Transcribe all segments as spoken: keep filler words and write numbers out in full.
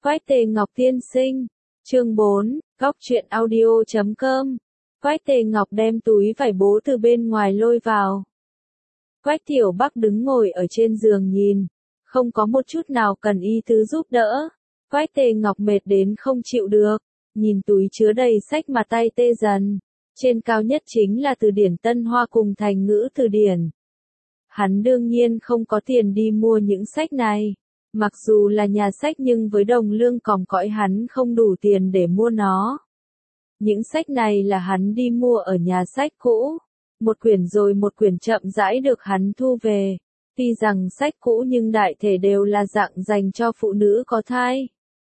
Quách Tề Ngọc tiên sinh. Chương bốn, góc truyện audio chấm com. Quách Tề Ngọc đem túi vải bố từ bên ngoài lôi vào. Quách Tiểu Bắc đứng ngồi ở trên giường nhìn, không có một chút nào cần y tứ giúp đỡ. Quách Tề Ngọc mệt đến không chịu được, nhìn túi chứa đầy sách mà tay tê dần. Trên cao nhất chính là từ điển Tân Hoa cùng thành ngữ từ điển. Hắn đương nhiên không có tiền đi mua những sách này. Mặc dù là nhà sách nhưng với đồng lương còm cõi hắn không đủ tiền để mua nó. Những sách này là hắn đi mua ở nhà sách cũ. Một quyển rồi một quyển chậm rãi được hắn thu về. Tuy rằng sách cũ nhưng đại thể đều là dạng dành cho phụ nữ có thai.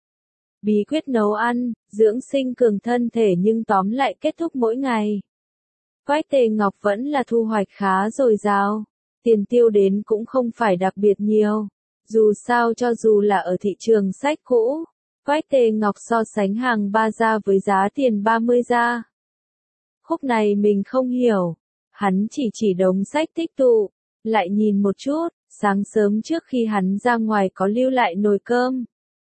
Bí quyết nấu ăn, dưỡng sinh cường thân thể nhưng tóm lại kết thúc mỗi ngày. Quách Tề Ngọc vẫn là thu hoạch khá dồi dào. Tiền tiêu đến cũng không phải đặc biệt nhiều. Dù sao cho dù là ở thị trường sách cũ, Quách Tề Ngọc so sánh hàng ba gia với giá tiền ba mươi gia. Khúc này mình không hiểu. Hắn chỉ chỉ đống sách tích tụ, lại nhìn một chút, sáng sớm trước khi hắn ra ngoài có lưu lại nồi cơm.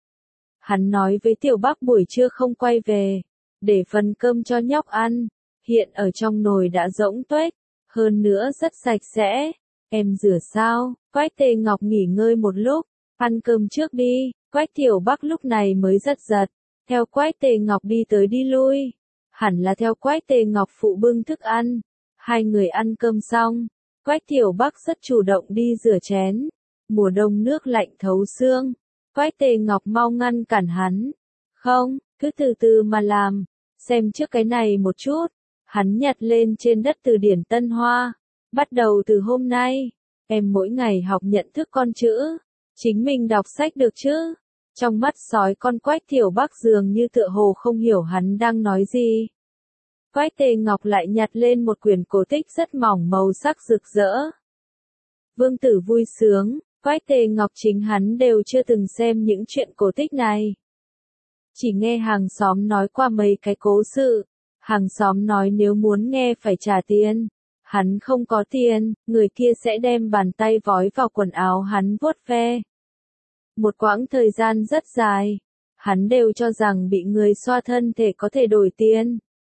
Hắn nói với Tiểu Bắc buổi trưa không quay về, để phần cơm cho nhóc ăn, hiện ở trong nồi đã rỗng tuếch, hơn nữa rất sạch sẽ. Em rửa sao? Quách Tề Ngọc nghỉ ngơi một lúc, ăn cơm trước đi. Quách Tiểu Bắc lúc này mới giật giật, theo Quách Tề Ngọc đi tới đi lui. Hẳn là theo Quách Tề Ngọc phụ bưng thức ăn. Hai người ăn cơm xong, Quách Tiểu Bắc rất chủ động đi rửa chén. Mùa đông nước lạnh thấu xương, Quách Tề Ngọc mau ngăn cản hắn. Không, cứ từ từ mà làm, xem trước cái này một chút. Hắn nhặt lên trên đất từ điển Tân Hoa. Bắt đầu từ hôm nay, em mỗi ngày học nhận thức con chữ, chính mình đọc sách được chứ? Trong mắt sói con Quách Tiểu Bắc dường như tựa hồ không hiểu hắn đang nói gì. Quách Tề Ngọc lại nhặt lên một quyển cổ tích rất mỏng màu sắc rực rỡ. Vương tử vui sướng, Quách Tề Ngọc chính hắn đều chưa từng xem những chuyện cổ tích này. Chỉ nghe hàng xóm nói qua mấy cái cố sự, hàng xóm nói nếu muốn nghe phải trả tiền. Hắn không có tiền, người kia sẽ đem bàn tay vói vào quần áo hắn vuốt ve. Một quãng thời gian rất dài, hắn đều cho rằng bị người xoa thân thể có thể đổi tiền.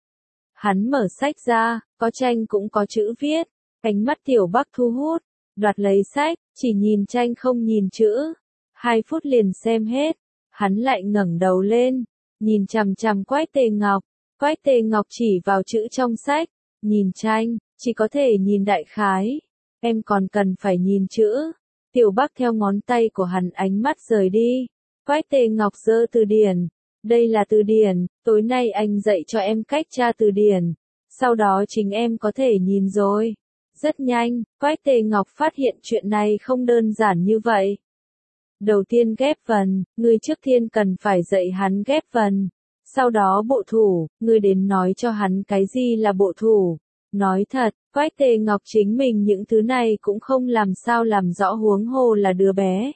Hắn mở sách ra, có tranh cũng có chữ viết, ánh mắt Tiểu Bắc thu hút, đoạt lấy sách, chỉ nhìn tranh không nhìn chữ. Hai phút liền xem hết, hắn lại ngẩng đầu lên, nhìn chằm chằm Quách Tề Ngọc. Quách Tề Ngọc chỉ vào chữ trong sách, nhìn tranh. Chỉ có thể nhìn đại khái, em còn cần phải nhìn chữ. Tiểu Bắc theo ngón tay của hắn ánh mắt rời đi. Quách Tề Ngọc giơ từ điển. Đây là từ điển, tối nay anh dạy cho em cách tra từ điển. Sau đó chính em có thể nhìn rồi. Rất nhanh, Quách Tề Ngọc phát hiện chuyện này không đơn giản như vậy. Đầu tiên ghép vần, người trước tiên cần phải dạy hắn ghép vần. Sau đó bộ thủ, người đến nói cho hắn cái gì là bộ thủ. Nói thật, Quách Tề Ngọc chính mình những thứ này cũng không làm sao làm rõ huống hồ là đứa bé.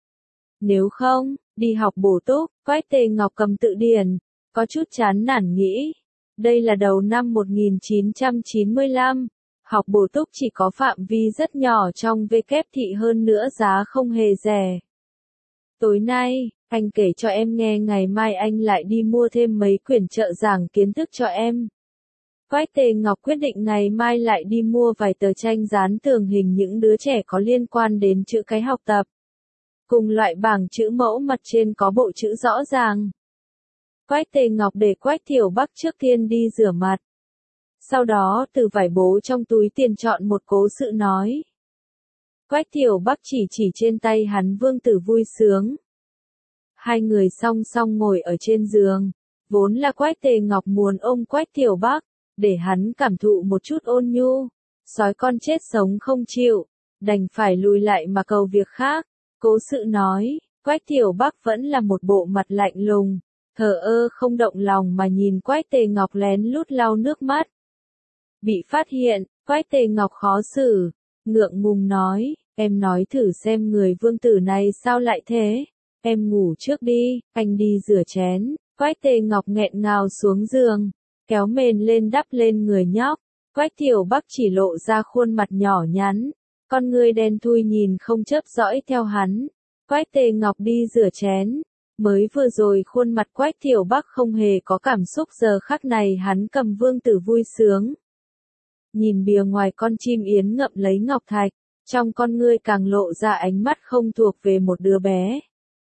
Nếu không, đi học bổ túc, Quách Tề Ngọc cầm tự điển, có chút chán nản nghĩ. Đây là đầu năm một nghìn chín trăm chín mươi lăm, học bổ túc chỉ có phạm vi rất nhỏ trong vê kép thị hơn nữa giá không hề rẻ. Tối nay, anh kể cho em nghe ngày mai anh lại đi mua thêm mấy quyển trợ giảng kiến thức cho em. Quách Tề Ngọc quyết định ngày mai lại đi mua vài tờ tranh dán tường hình những đứa trẻ có liên quan đến chữ cái học tập. Cùng loại bảng chữ mẫu mặt trên có bộ chữ rõ ràng. Quách Tề Ngọc để Quách Tiểu Bắc trước tiên đi rửa mặt. Sau đó từ vải bố trong túi tiền chọn một cố sự nói. Quách Tiểu Bắc chỉ chỉ trên tay hắn Vương tử vui sướng. Hai người song song ngồi ở trên giường. Vốn là Quách Tề Ngọc muốn ôm Quách Tiểu Bắc, để hắn cảm thụ một chút ôn nhu. Sói con chết sống không chịu, đành phải lùi lại mà cầu việc khác. Cố sự nói, Quách Tiểu Bắc vẫn là một bộ mặt lạnh lùng, thờ ơ không động lòng mà nhìn Quách Tề Ngọc lén lút lau nước mắt. Bị phát hiện, Quách Tề Ngọc khó xử, ngượng ngùng nói, em nói thử xem người vương tử này sao lại thế. Em ngủ trước đi, anh đi rửa chén. Quách Tề Ngọc nghẹn ngào xuống giường, kéo mền lên đắp lên người nhóc. Quách Tiểu Bắc chỉ lộ ra khuôn mặt nhỏ nhắn, con người đen thui nhìn không chớp dõi theo hắn. Quách Tề Ngọc đi rửa chén, Mới vừa rồi khuôn mặt Quách Thiểu Bắc không hề có cảm xúc, giờ khắc này hắn cầm vương tử vui sướng. Nhìn bìa ngoài con chim yến ngậm lấy ngọc thạch, trong con ngươi càng lộ ra ánh mắt không thuộc về một đứa bé.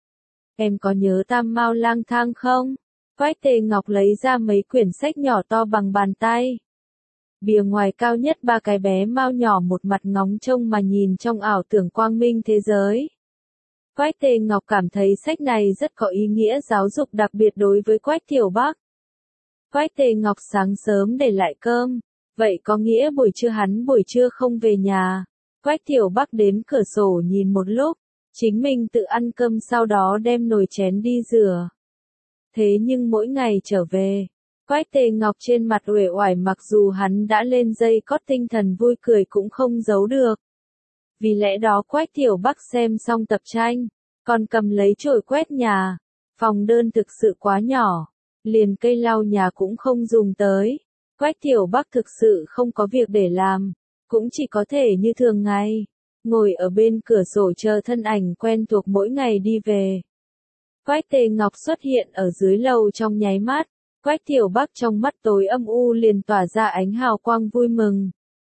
Em có nhớ Tam Mao lang thang không? Quách Tề Ngọc lấy ra mấy quyển sách nhỏ to bằng bàn tay. Bìa ngoài cao nhất ba cái bé Mao nhỏ một mặt ngóng trông mà nhìn trong ảo tưởng quang minh thế giới. Quách Tề Ngọc cảm thấy sách này rất có ý nghĩa giáo dục đặc biệt đối với Quách Thiểu Bắc. Quách Tề Ngọc sáng sớm để lại cơm, vậy có nghĩa buổi trưa hắn buổi trưa không về nhà. Quách Thiểu Bắc đến cửa sổ nhìn một lúc, chính mình tự ăn cơm sau đó đem nồi chén đi rửa. Thế nhưng mỗi ngày trở về, Quách Tề Ngọc trên mặt uể oải, mặc dù hắn đã lên dây cót tinh thần vui cười cũng không giấu được. Vì lẽ đó Quách Thiểu Bắc xem xong tập tranh, còn cầm lấy chổi quét nhà. Phòng đơn thực sự quá nhỏ, liền cây lau nhà cũng không dùng tới. Quách Thiểu Bắc thực sự không có việc để làm, cũng chỉ có thể như thường ngày, ngồi ở bên cửa sổ chờ thân ảnh quen thuộc mỗi ngày đi về. Quách Tề Ngọc xuất hiện ở dưới lầu trong nháy mắt, Quách Thiểu Bắc trong mắt tối âm u liền tỏa ra ánh hào quang vui mừng.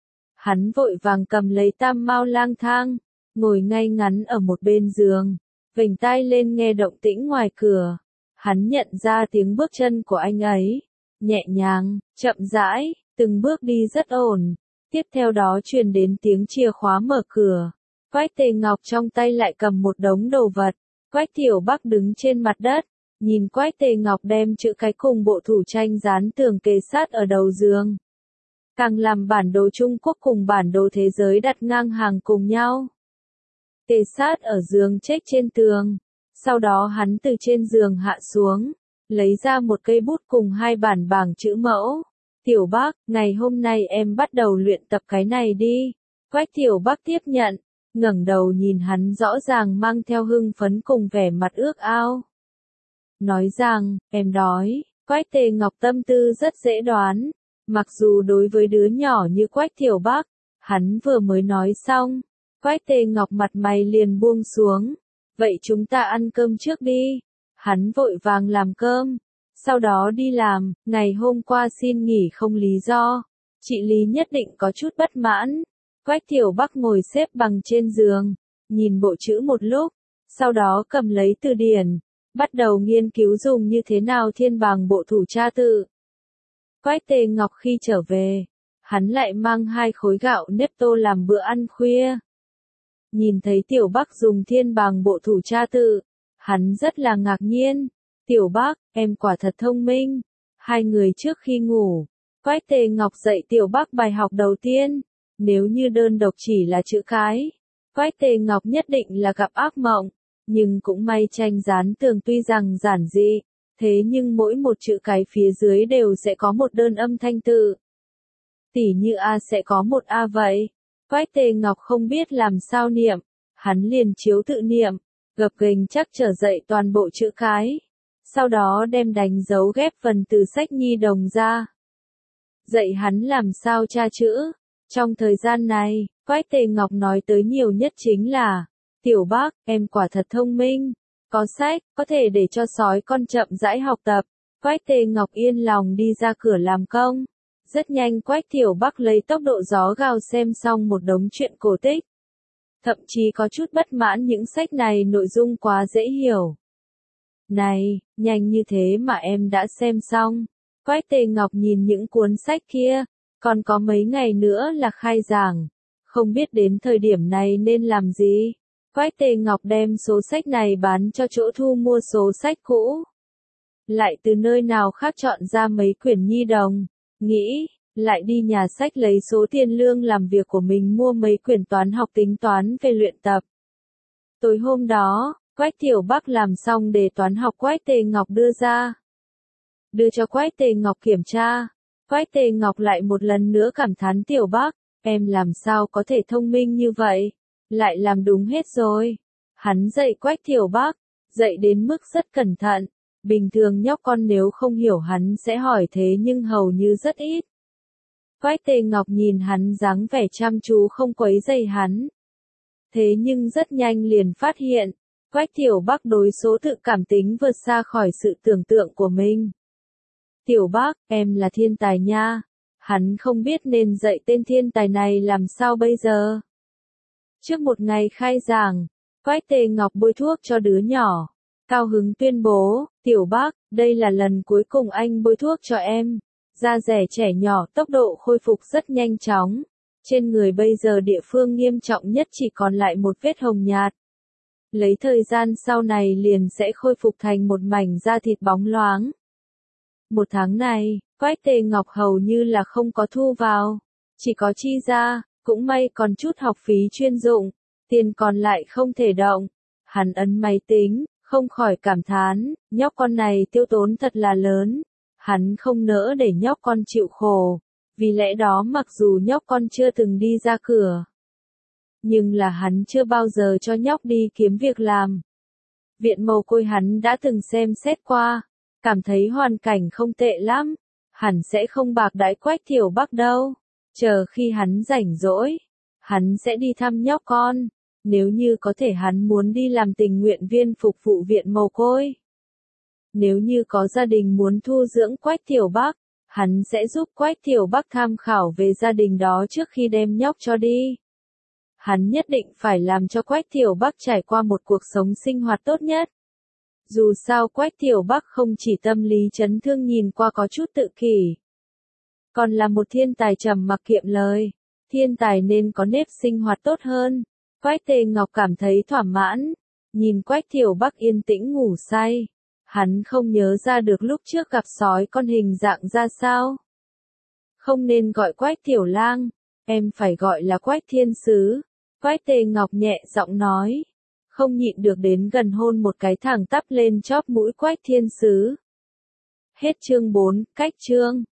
Hắn vội vàng cầm lấy Tam Mao lang thang, ngồi ngay ngắn ở một bên giường, vểnh tai lên nghe động tĩnh ngoài cửa. Hắn nhận ra tiếng bước chân của anh ấy, nhẹ nhàng, chậm rãi, từng bước đi rất ổn. Tiếp theo đó truyền đến tiếng chìa khóa mở cửa. Quách Tề Ngọc trong tay lại cầm một đống đồ vật. Quách Thiểu Bắc đứng trên mặt đất, nhìn Quách Tề Ngọc đem chữ cái cùng bộ thủ tranh dán tường kề sát ở đầu giường. Càng làm bản đồ Trung Quốc cùng bản đồ thế giới đặt ngang hàng cùng nhau. Kề sát ở giường check trên tường. Sau đó hắn từ trên giường hạ xuống, lấy ra một cây bút cùng hai bản bảng chữ mẫu. Tiểu Bắc, ngày hôm nay em bắt đầu luyện tập cái này đi. Quách Thiểu Bắc tiếp nhận, ngẩng đầu nhìn hắn rõ ràng mang theo hưng phấn cùng vẻ mặt ước ao. Nói rằng, em đói. Quách Tề Ngọc tâm tư rất dễ đoán. Mặc dù đối với đứa nhỏ như Quách Thiểu Bắc, hắn vừa mới nói xong, Quách Tề Ngọc mặt mày liền buông xuống. Vậy chúng ta ăn cơm trước đi. Hắn vội vàng làm cơm, sau đó đi làm. Ngày hôm qua xin nghỉ không lý do, chị Lý nhất định có chút bất mãn. Quách Thiểu Bắc ngồi xếp bằng trên giường, nhìn bộ chữ một lúc, sau đó cầm lấy từ điển, bắt đầu nghiên cứu dùng như thế nào thiên bảng bộ thủ tra tự. Quách Tề Ngọc khi trở về, hắn lại mang hai khối gạo nếp tô làm bữa ăn khuya. Nhìn thấy Tiểu Bắc dùng thiên bảng bộ thủ tra tự, hắn rất là ngạc nhiên. Tiểu Bắc, em quả thật thông minh. Hai người trước khi ngủ, Quách Tề Ngọc dạy Tiểu Bắc bài học đầu tiên. Nếu như đơn độc chỉ là chữ cái, Quách Tề Ngọc nhất định là gặp ác mộng. Nhưng cũng may tranh dán tường tuy rằng giản dị, thế nhưng mỗi một chữ cái phía dưới đều sẽ có một đơn âm thanh tự. Tỉ như A sẽ có một A vậy. Quách Tề Ngọc không biết làm sao niệm, hắn liền chiếu tự niệm, gập ghềnh chắc trở dậy toàn bộ chữ cái. Sau đó đem đánh dấu ghép phần từ sách nhi đồng ra. Dạy hắn làm sao tra chữ. Trong thời gian này, Quách Tề Ngọc nói tới nhiều nhất chính là, Tiểu Bắc, em quả thật thông minh. Có sách, có thể để cho sói con chậm rãi học tập. Quách Tề Ngọc yên lòng đi ra cửa làm công. Rất nhanh Quách Thiểu Bắc lấy tốc độ gió gào xem xong một đống truyện cổ tích. Thậm chí có chút bất mãn những sách này nội dung quá dễ hiểu. Này, nhanh như thế mà em đã xem xong. Quách Tề Ngọc nhìn những cuốn sách kia, còn có mấy ngày nữa là khai giảng. Không biết đến thời điểm này nên làm gì. Quách Tề Ngọc đem số sách này bán cho chỗ thu mua số sách cũ. Lại từ nơi nào khác chọn ra mấy quyển nhi đồng. Nghĩ, lại đi nhà sách lấy số tiền lương làm việc của mình mua mấy quyển toán học tính toán về luyện tập. Tối hôm đó, Quách Thiểu Bắc làm xong đề toán học Quách Tề Ngọc đưa ra. Đưa cho Quách Tề Ngọc kiểm tra. Quách Tề Ngọc lại một lần nữa cảm thán Tiểu Bắc, em làm sao có thể thông minh như vậy, lại làm đúng hết rồi. Hắn dạy Quách Thiểu Bắc, dạy đến mức rất cẩn thận. Bình thường nhóc con nếu không hiểu hắn sẽ hỏi thế nhưng hầu như rất ít. Quách Tề Ngọc nhìn hắn dáng vẻ chăm chú không quấy rầy hắn. Thế nhưng rất nhanh liền phát hiện, Quách Tiểu Bắc đối số tự cảm tính vượt xa khỏi sự tưởng tượng của mình. Tiểu Bắc, em là thiên tài nha. Hắn không biết nên dạy tên thiên tài này làm sao bây giờ. Trước một ngày khai giảng, Quách Tề Ngọc bôi thuốc cho đứa nhỏ. Cao hứng tuyên bố, Tiểu Bắc, đây là lần cuối cùng anh bôi thuốc cho em. Da rẻ trẻ nhỏ tốc độ khôi phục rất nhanh chóng. Trên người bây giờ địa phương nghiêm trọng nhất chỉ còn lại một vết hồng nhạt. Lấy thời gian sau này liền sẽ khôi phục thành một mảnh da thịt bóng loáng. Một tháng này, Quách Tề Ngọc hầu như là không có thu vào. Chỉ có chi ra, cũng may còn chút học phí chuyên dụng. Tiền còn lại không thể động. Hắn ấn máy tính, không khỏi cảm thán, nhóc con này tiêu tốn thật là lớn. Hắn không nỡ để nhóc con chịu khổ. Vì lẽ đó mặc dù nhóc con chưa từng đi ra cửa, nhưng là hắn chưa bao giờ cho nhóc đi kiếm việc làm. Viện mồ côi hắn đã từng xem xét qua, cảm thấy hoàn cảnh không tệ lắm, hẳn sẽ không bạc đãi Quách Tiểu Bắc đâu. Chờ khi hắn rảnh rỗi, hắn sẽ đi thăm nhóc con, nếu như có thể hắn muốn đi làm tình nguyện viên phục vụ viện mồ côi. Nếu như có gia đình muốn thu dưỡng Quách Tiểu Bắc, hắn sẽ giúp Quách Tiểu Bắc tham khảo về gia đình đó trước khi đem nhóc cho đi. Hắn nhất định phải làm cho Quách Tiểu Bắc trải qua một cuộc sống sinh hoạt tốt nhất. Dù sao Quách Tiểu Bắc không chỉ tâm lý chấn thương nhìn qua có chút tự kỷ, còn là một thiên tài trầm mặc kiệm lời. Thiên tài nên có nếp sinh hoạt tốt hơn. Quách Tề Ngọc cảm thấy thỏa mãn, nhìn Quách Tiểu Bắc yên tĩnh ngủ say. Hắn không nhớ ra được lúc trước gặp sói con hình dạng ra sao. Không nên gọi Quách Tiểu Lang, em phải gọi là Quách Thiên Sứ. Quách Tề Ngọc nhẹ giọng nói, không nhịn được đến gần hôn một cái thẳng tắp lên chóp mũi Quách Thiên Sứ. Hết chương bốn, cách chương.